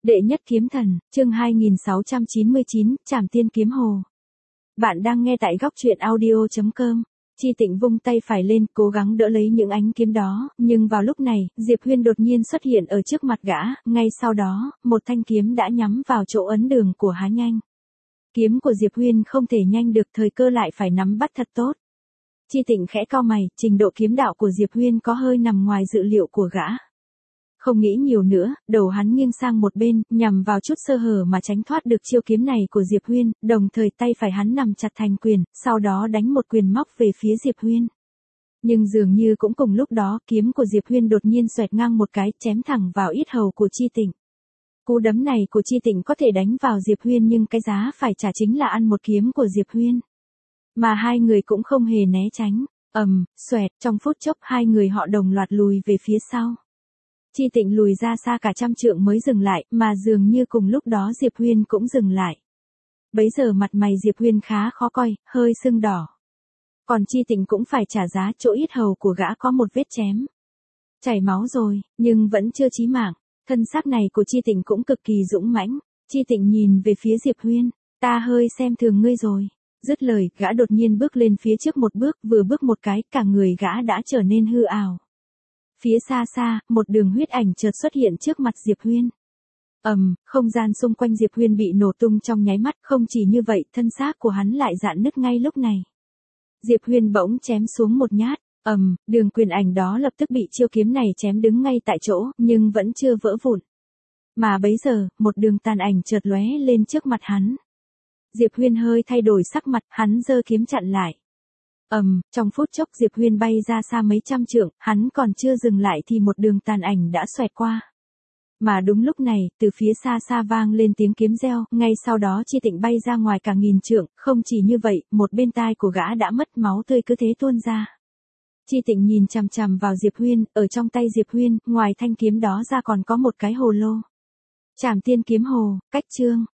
Đệ nhất kiếm thần, chương 2699, Trảm tiên kiếm hồ. Bạn đang nghe tại góc truyện audio.com. Chi Tịnh vung tay phải lên, cố gắng đỡ lấy những ánh kiếm đó, nhưng vào lúc này, Diệp Huyên đột nhiên xuất hiện ở trước mặt gã, ngay sau đó, một thanh kiếm đã nhắm vào chỗ ấn đường của Há Nhanh. Kiếm của Diệp Huyên không thể nhanh được, thời cơ lại phải nắm bắt thật tốt. Chi Tịnh khẽ cau mày, trình độ kiếm đạo của Diệp Huyên có hơi nằm ngoài dự liệu của gã. Không nghĩ nhiều nữa, đầu hắn nghiêng sang một bên, nhằm vào chút sơ hở mà tránh thoát được chiêu kiếm này của Diệp Huyên, đồng thời tay phải hắn nằm chặt thành quyền, sau đó đánh một quyền móc về phía Diệp Huyên. Nhưng dường như cũng cùng lúc đó, kiếm của Diệp Huyên đột nhiên xoẹt ngang một cái, chém thẳng vào yết hầu của Chi Tịnh. Cú đấm này của Chi Tịnh có thể đánh vào Diệp Huyên, nhưng cái giá phải trả chính là ăn một kiếm của Diệp Huyên. Mà hai người cũng không hề né tránh. Xoẹt, trong phút chốc hai người họ đồng loạt lùi về phía sau. Chi Tịnh lùi ra xa cả trăm trượng mới dừng lại, mà dường như cùng lúc đó Diệp Huyên cũng dừng lại. Bấy giờ mặt mày Diệp Huyên khá khó coi, hơi sưng đỏ. Còn Chi Tịnh cũng phải trả giá, chỗ yết hầu của gã có một vết chém. Chảy máu rồi, nhưng vẫn chưa chí mạng. Thân xác này của Chi Tịnh cũng cực kỳ dũng mãnh. Chi Tịnh nhìn về phía Diệp Huyên, ta hơi xem thường ngươi rồi. Dứt lời, gã đột nhiên bước lên phía trước một bước, vừa bước một cái, cả người gã đã trở nên hư ảo. Phía xa xa, một đường huyết ảnh chợt xuất hiện trước mặt Diệp Huyên. Không gian xung quanh Diệp Huyên bị nổ tung trong nháy mắt, không chỉ như vậy, thân xác của hắn lại rạn nứt ngay lúc này. Diệp Huyên bỗng chém xuống một nhát, đường quyền ảnh đó lập tức bị chiêu kiếm này chém đứng ngay tại chỗ, nhưng vẫn chưa vỡ vụn. Mà bấy giờ, một đường tàn ảnh chợt lóe lên trước mặt hắn. Diệp Huyên hơi thay đổi sắc mặt, hắn giơ kiếm chặn lại. Trong phút chốc Diệp Huyên bay ra xa mấy trăm trượng, hắn còn chưa dừng lại thì một đường tàn ảnh đã xoẹt qua. Mà đúng lúc này, từ phía xa xa vang lên tiếng kiếm reo, ngay sau đó Chi Tịnh bay ra ngoài cả nghìn trượng, không chỉ như vậy, một bên tai của gã đã mất máu tươi cứ thế tuôn ra. Chi Tịnh nhìn chằm chằm vào Diệp Huyên, ở trong tay Diệp Huyên, ngoài thanh kiếm đó ra còn có một cái hồ lô. Trảm tiên kiếm hồ, cách chương.